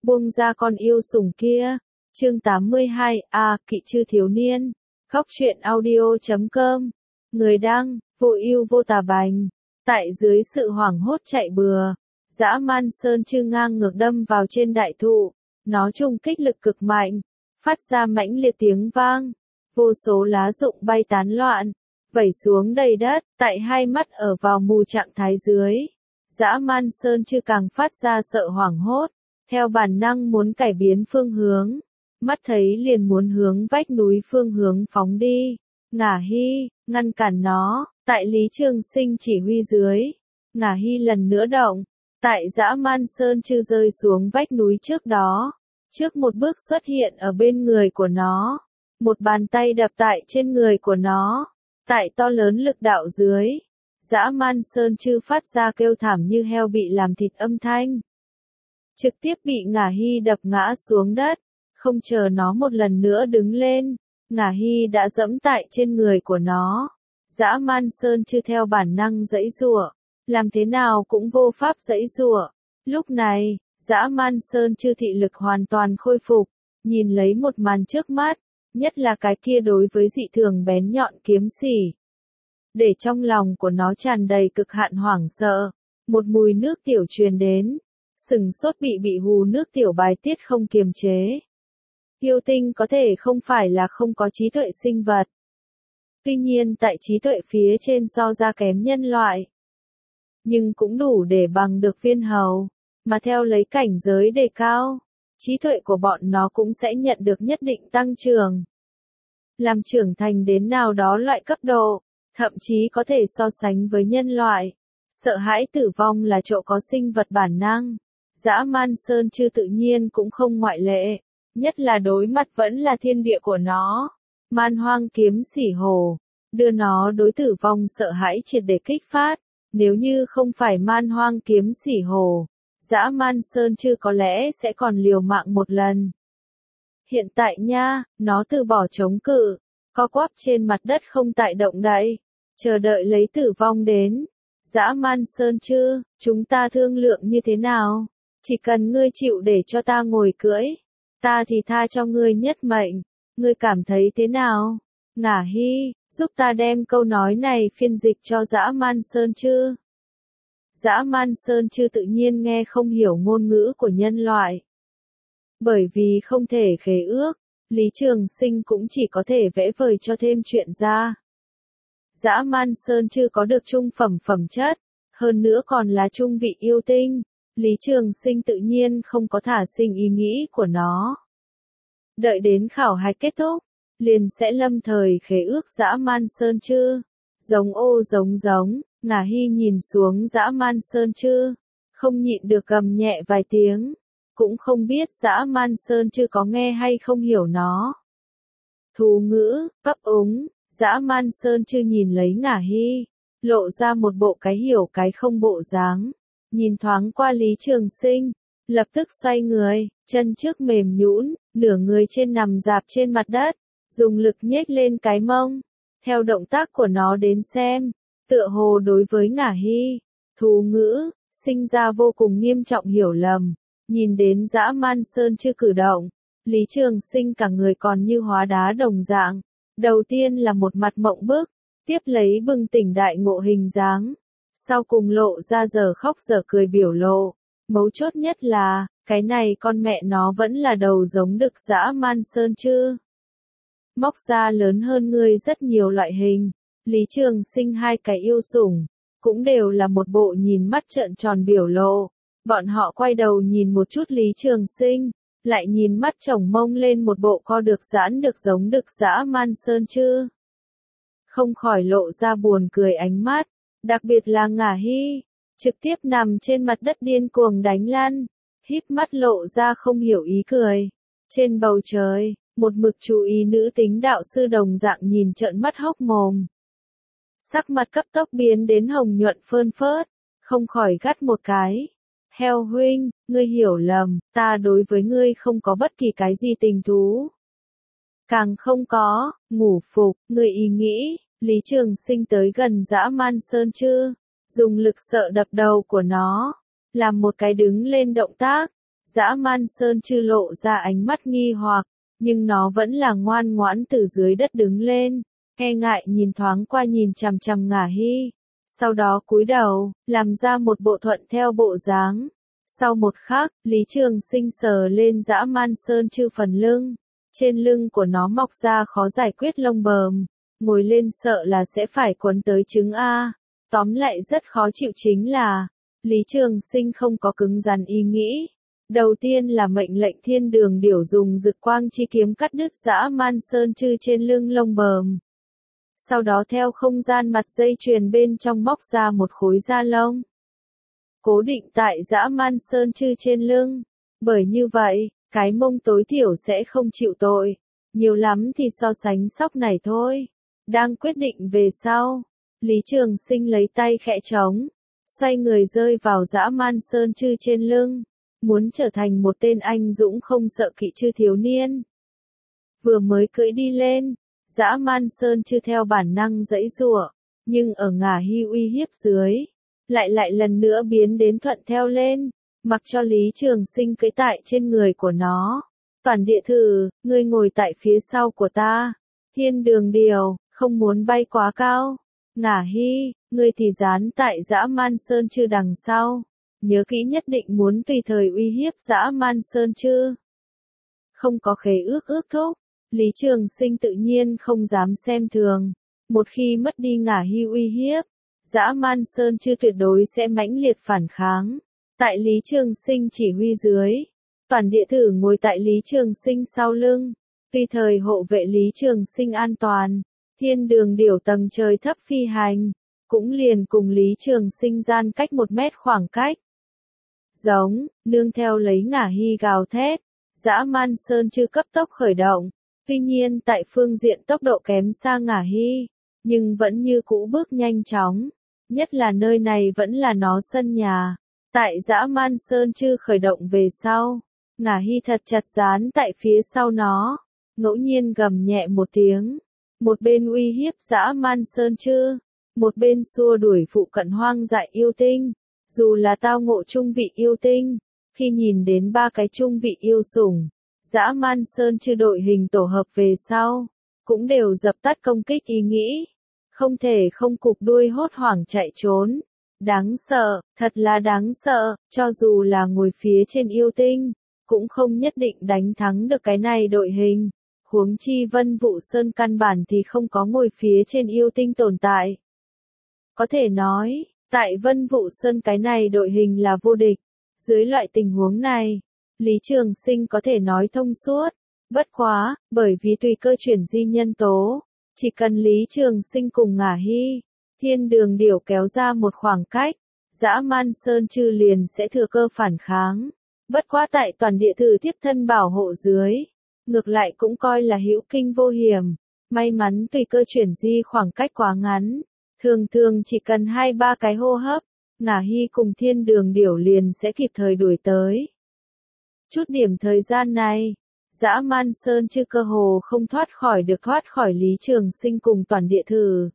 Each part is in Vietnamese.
buông ra con yêu sủng kia. Chương 82, kỵ chư thiếu niên. Góc truyện audio.com. Người đăng, vô ưu vô tà bành. Tại dưới sự hoảng hốt chạy bừa, dã man sơn chư ngang ngược đâm vào trên đại thụ. Nó trùng kích lực cực mạnh, phát ra mãnh liệt tiếng vang. Vô số lá rụng bay tán loạn, vẩy xuống đầy đất. Tại hai mắt ở vào mù trạng thái dưới, dã man sơn chư càng phát ra sợ hoảng hốt, theo bản năng muốn cải biến phương hướng. Mắt thấy liền muốn hướng vách núi phương hướng phóng đi. Ngả Hy, ngăn cản nó. Tại Lý Trường Sinh chỉ huy dưới, Ngả Hy lần nữa động. Tại dã man sơn chư rơi xuống vách núi trước đó, trước một bước xuất hiện ở bên người của nó. Một bàn tay đập tại trên người của nó. Tại to lớn lực đạo dưới, dã man sơn chư phát ra kêu thảm như heo bị làm thịt âm thanh. Trực tiếp bị Ngả Hy đập ngã xuống đất. Không chờ nó một lần nữa đứng lên, Ngả Hy đã dẫm tại trên người của nó. Dã man sơn chư theo bản năng giãy giụa, làm thế nào cũng vô pháp giãy giụa. Lúc này, dã man sơn chư thị lực hoàn toàn khôi phục, nhìn lấy một màn trước mắt, nhất là cái kia đối với dị thường bén nhọn kiếm xỉ. Để trong lòng của nó tràn đầy cực hạn hoảng sợ, một mùi nước tiểu truyền đến, sừng sốt bị hù nước tiểu bài tiết không kiềm chế. Yêu tinh có thể không phải là không có trí tuệ sinh vật. Tuy nhiên tại trí tuệ phía trên so ra kém nhân loại. Nhưng cũng đủ để bằng được viên hầu. Mà theo lấy cảnh giới đề cao, trí tuệ của bọn nó cũng sẽ nhận được nhất định tăng trưởng. Làm trưởng thành đến nào đó loại cấp độ, thậm chí có thể so sánh với nhân loại. Sợ hãi tử vong là chỗ có sinh vật bản năng. Dã man sơn chư tự nhiên cũng không ngoại lệ. Nhất là đối mặt vẫn là thiên địa của nó. Man hoang kiếm xỉ hồ, đưa nó đối tử vong sợ hãi triệt để kích phát. Nếu như không phải man hoang kiếm xỉ hồ, dã man sơn chư có lẽ sẽ còn liều mạng một lần. Hiện tại nha, nó từ bỏ chống cự, co quắp trên mặt đất không tại động đậy, chờ đợi lấy tử vong đến. Dã man sơn chư, chúng ta thương lượng như thế nào? Chỉ cần ngươi chịu để cho ta ngồi cưỡi, ta thì tha cho ngươi nhất mệnh, ngươi cảm thấy thế nào? Ngả Hy, giúp ta đem câu nói này phiên dịch cho dã man sơn chư. Dã man sơn chư tự nhiên nghe không hiểu ngôn ngữ của nhân loại. Bởi vì không thể khế ước, Lý Trường Sinh cũng chỉ có thể vẽ vời cho thêm chuyện ra. Dã man sơn chư có được trung phẩm chất, hơn nữa còn là trung vị yêu tinh. Lý Trường Sinh tự nhiên không có thả sinh ý nghĩ của nó. Đợi đến khảo hạch kết thúc, liền sẽ lâm thời khế ước dã man sơn chư. Giống, Ngả Hy nhìn xuống dã man sơn chư, không nhịn được gầm nhẹ vài tiếng, cũng không biết dã man sơn chư có nghe hay không hiểu nó. Thú ngữ, cấp úng, dã man sơn chư nhìn lấy Ngả Hy, lộ ra một bộ cái hiểu cái không bộ dáng. Nhìn thoáng qua Lý Trường Sinh, lập tức xoay người, chân trước mềm nhũn, nửa người trên nằm dạp trên mặt đất, dùng lực nhếch lên cái mông. Theo động tác của nó đến xem, tựa hồ đối với Ngả Hy, thú ngữ, sinh ra vô cùng nghiêm trọng hiểu lầm. Nhìn đến dã man sơn chư cử động, Lý Trường Sinh cả người còn như hóa đá đồng dạng. Đầu tiên là một mặt mộng bức, tiếp lấy bừng tỉnh đại ngộ hình dáng. Sau cùng lộ ra giờ khóc giờ cười biểu lộ. Mấu chốt nhất là, cái này con mẹ nó vẫn là đầu giống đực dã man sơn chư. Móc ra lớn hơn ngươi rất nhiều loại hình. Lý Trường Sinh hai cái yêu sủng, cũng đều là một bộ nhìn mắt trợn tròn biểu lộ. Bọn họ quay đầu nhìn một chút Lý Trường Sinh, lại nhìn mắt chồng mông lên một bộ co được giãn được giống đực dã man sơn chư. Không khỏi lộ ra buồn cười ánh mắt. Đặc biệt là Ngả Hy, trực tiếp nằm trên mặt đất điên cuồng đánh lăn, híp mắt lộ ra không hiểu ý cười. Trên bầu trời, một mực chú ý nữ tính đạo sư đồng dạng nhìn trợn mắt hốc mồm. Sắc mặt cấp tốc biến đến hồng nhuận phơn phớt, không khỏi gắt một cái. Heo huynh, ngươi hiểu lầm, ta đối với ngươi không có bất kỳ cái gì tình thú. Càng không có, ngủ phục, ngươi ý nghĩ. Lý Trường Sinh tới gần dã man sơn chư, dùng lực sợ đập đầu của nó, làm một cái đứng lên động tác. Dã Man Sơn Chư lộ ra ánh mắt nghi hoặc, nhưng nó vẫn là ngoan ngoãn từ dưới đất đứng lên, e ngại nhìn thoáng qua nhìn chằm chằm Ngả Hy, sau đó cúi đầu, làm ra một bộ thuận theo bộ dáng. Sau một khắc, Lý Trường Sinh sờ lên Dã Man Sơn Chư phần lưng, trên lưng của nó mọc ra khó giải quyết lông bờm, ngồi lên sợ là sẽ phải quấn tới trứng a. Tóm lại rất khó chịu chính là, Lý Trường Sinh không có cứng rắn ý nghĩ. Đầu tiên là mệnh lệnh Thiên Đường Điểu dùng Dực Quang Chi kiếm cắt đứt Dã Man Sơn Chư trên lưng lông bờm. Sau đó theo không gian mặt dây chuyền bên trong móc ra một khối da lông, cố định tại Dã Man Sơn Chư trên lưng. Bởi như vậy, cái mông tối thiểu sẽ không chịu tội. Nhiều lắm thì so sánh sóc này thôi. Đang quyết định về sau, Lý Trường Sinh lấy tay khẽ trống, xoay người rơi vào Dã Man Sơn Chư trên lưng, muốn trở thành một tên anh dũng không sợ kỵ chư thiếu niên. Vừa mới cưỡi đi lên, Dã Man Sơn Chư theo bản năng giãy giụa, nhưng ở Ngả Hy uy hiếp dưới, lại lần nữa biến đến thuận theo lên, mặc cho Lý Trường Sinh cưỡi tại trên người của nó. Toàn địa thử, ngươi ngồi tại phía sau của ta. Thiên Đường Điểu, không muốn bay quá cao. Ngả Hy, ngươi thì dán tại Dã Man Sơn Chư đằng sau. Nhớ kỹ nhất định muốn tùy thời uy hiếp Dã Man Sơn Chư. Không có khế ước thúc, Lý Trường Sinh tự nhiên không dám xem thường. Một khi mất đi Ngả Hy uy hiếp, Dã Man Sơn Chư tuyệt đối sẽ mãnh liệt phản kháng. Tại Lý Trường Sinh chỉ huy dưới, toàn địa thử ngồi tại Lý Trường Sinh sau lưng, tùy thời hộ vệ Lý Trường Sinh an toàn. Thiên Đường Điểu tầng trời thấp phi hành, cũng liền cùng Lý Trường Sinh gian cách 1 mét khoảng cách. Giống, nương theo lấy Ngả Hy gào thét, Dã Man Sơn Chư cấp tốc khởi động. Tuy nhiên tại phương diện tốc độ kém xa Ngả Hy, nhưng vẫn như cũ bước nhanh chóng. Nhất là nơi này vẫn là nó sân nhà. Tại Dã Man Sơn Chư khởi động về sau, Ngả Hy thật chặt dán tại phía sau nó, ngẫu nhiên gầm nhẹ một tiếng. Một bên uy hiếp Dã Man Sơn Chư, một bên xua đuổi phụ cận hoang dại yêu tinh. Dù là tao ngộ trung vị yêu tinh, khi nhìn đến 3 cái trung vị yêu sủng, Dã Man Sơn Chư đội hình tổ hợp về sau, cũng đều dập tắt công kích ý nghĩ. Không thể không cụp đuôi hốt hoảng chạy trốn. Đáng sợ, thật là đáng sợ, cho dù là ngồi phía trên yêu tinh, cũng không nhất định đánh thắng được cái này đội hình. Huống chi Vân Vũ Sơn căn bản thì không có ngồi phía trên yêu tinh tồn tại. Có thể nói, tại Vân Vũ Sơn cái này đội hình là vô địch. Dưới loại tình huống này, Lý Trường Sinh có thể nói thông suốt. Bất quá, bởi vì tùy cơ chuyển di nhân tố, chỉ cần Lý Trường Sinh cùng Ngả Hy, Thiên Đường Điểu kéo ra một khoảng cách, Dã Man Sơn Chư liền sẽ thừa cơ phản kháng. Bất quá tại toàn địa thử tiếp thân bảo hộ dưới, ngược lại cũng coi là hữu kinh vô hiểm. May mắn tùy cơ chuyển di khoảng cách quá ngắn, thường chỉ cần 2-3 cái hô hấp, Ngả Hy cùng Thiên Đường Điểu liền sẽ kịp thời đuổi tới. Chút điểm thời gian này, Dã Man Sơn Chư cơ hồ không thoát khỏi Lý Trường Sinh cùng toàn địa thử.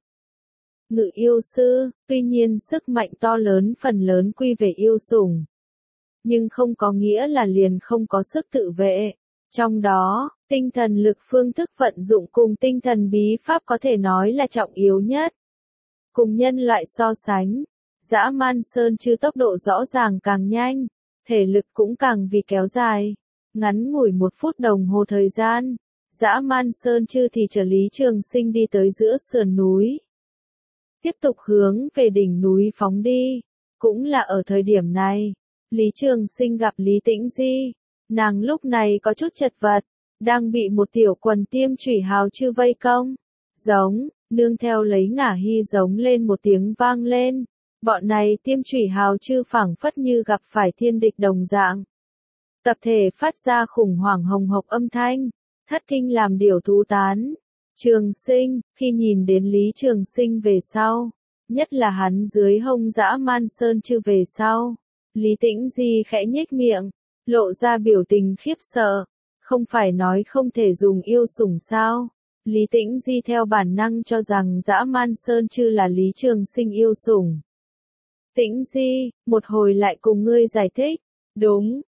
Ngự yêu sư, tuy nhiên sức mạnh to lớn phần lớn quy về yêu sủng, nhưng không có nghĩa là liền không có sức tự vệ. Trong đó, tinh thần lực phương thức vận dụng cùng tinh thần bí pháp có thể nói là trọng yếu nhất. Cùng nhân loại so sánh, Dã Man Sơn Chư tốc độ rõ ràng càng nhanh, thể lực cũng càng vì kéo dài. Ngắn ngủi 1 phút đồng hồ thời gian, Dã Man Sơn Chư thì chở Lý Trường Sinh đi tới giữa sườn núi. Tiếp tục hướng về đỉnh núi phóng đi. Cũng là ở thời điểm này, Lý Trường Sinh gặp Lý Tĩnh Di. Nàng lúc này có chút chật vật, đang bị một tiểu quần Tiêm Chủy Hào Chư vây công. Giống, nương theo lấy Ngả Hy giống lên một tiếng vang lên. Bọn này Tiêm Chủy Hào Chư phảng phất như gặp phải thiên địch đồng dạng. Tập thể phát ra khủng hoảng hồng hộc âm thanh, thất kinh làm điểu thú tán. Trường Sinh, khi nhìn đến Lý Trường Sinh về sau, nhất là hắn dưới hông Dã Man Sơn Chư về sau, Lý Tĩnh Di khẽ nhếch miệng, lộ ra biểu tình khiếp sợ. Không phải nói không thể dùng yêu sủng sao? Lý Tĩnh Di theo bản năng cho rằng Dã Man Sơn Chư là Lý Trường Sinh yêu sủng. Tĩnh Di, một hồi lại cùng ngươi giải thích. Đúng,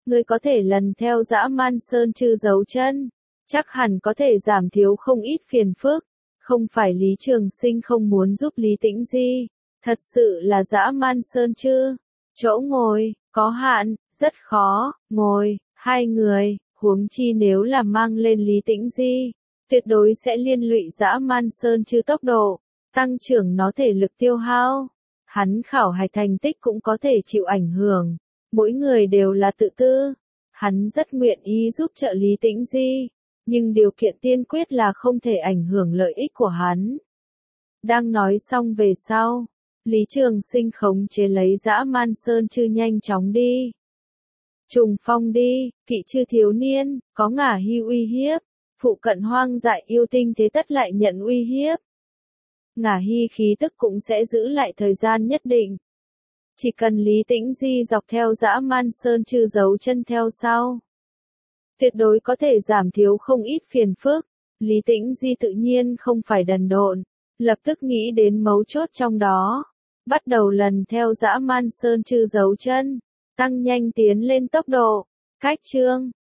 Ngươi có thể lần theo dã man sơn chư dấu chân, chắc hẳn có thể giảm thiếu không ít phiền phức. Không phải Lý Trường Sinh không muốn giúp Lý Tĩnh Di, thật sự là dã man sơn chư. Chỗ ngồi, có hạn, rất khó, ngồi, hai người, huống chi nếu là mang lên Lý Tĩnh Di, tuyệt đối sẽ liên lụy dã man sơn chư tốc độ, tăng trưởng nó thể lực tiêu hao. Hắn khảo hạch thành tích cũng có thể chịu ảnh hưởng, mỗi người đều là tự tư. Hắn rất nguyện ý giúp trợ Lý Tĩnh Di, nhưng điều kiện tiên quyết là không thể ảnh hưởng lợi ích của hắn. Đang nói xong về sau, Lý Trường Sinh khống chế lấy dã man sơn chư nhanh chóng đi. Trùng phong đi, kỵ chư thiếu niên, có ngả hy uy hiếp, phụ cận hoang dại yêu tinh thế tất lại nhận uy hiếp. Ngả hy khí tức cũng sẽ giữ lại thời gian nhất định. Chỉ cần Lý Tĩnh Di dọc theo dã man sơn chư dấu chân theo sau, tuyệt đối có thể giảm thiếu không ít phiền phức. Lý Tĩnh Di tự nhiên không phải đần độn, lập tức nghĩ đến mấu chốt trong đó, bắt đầu lần theo dã man sơn chư dấu chân, tăng nhanh tiến lên tốc độ. Cách chương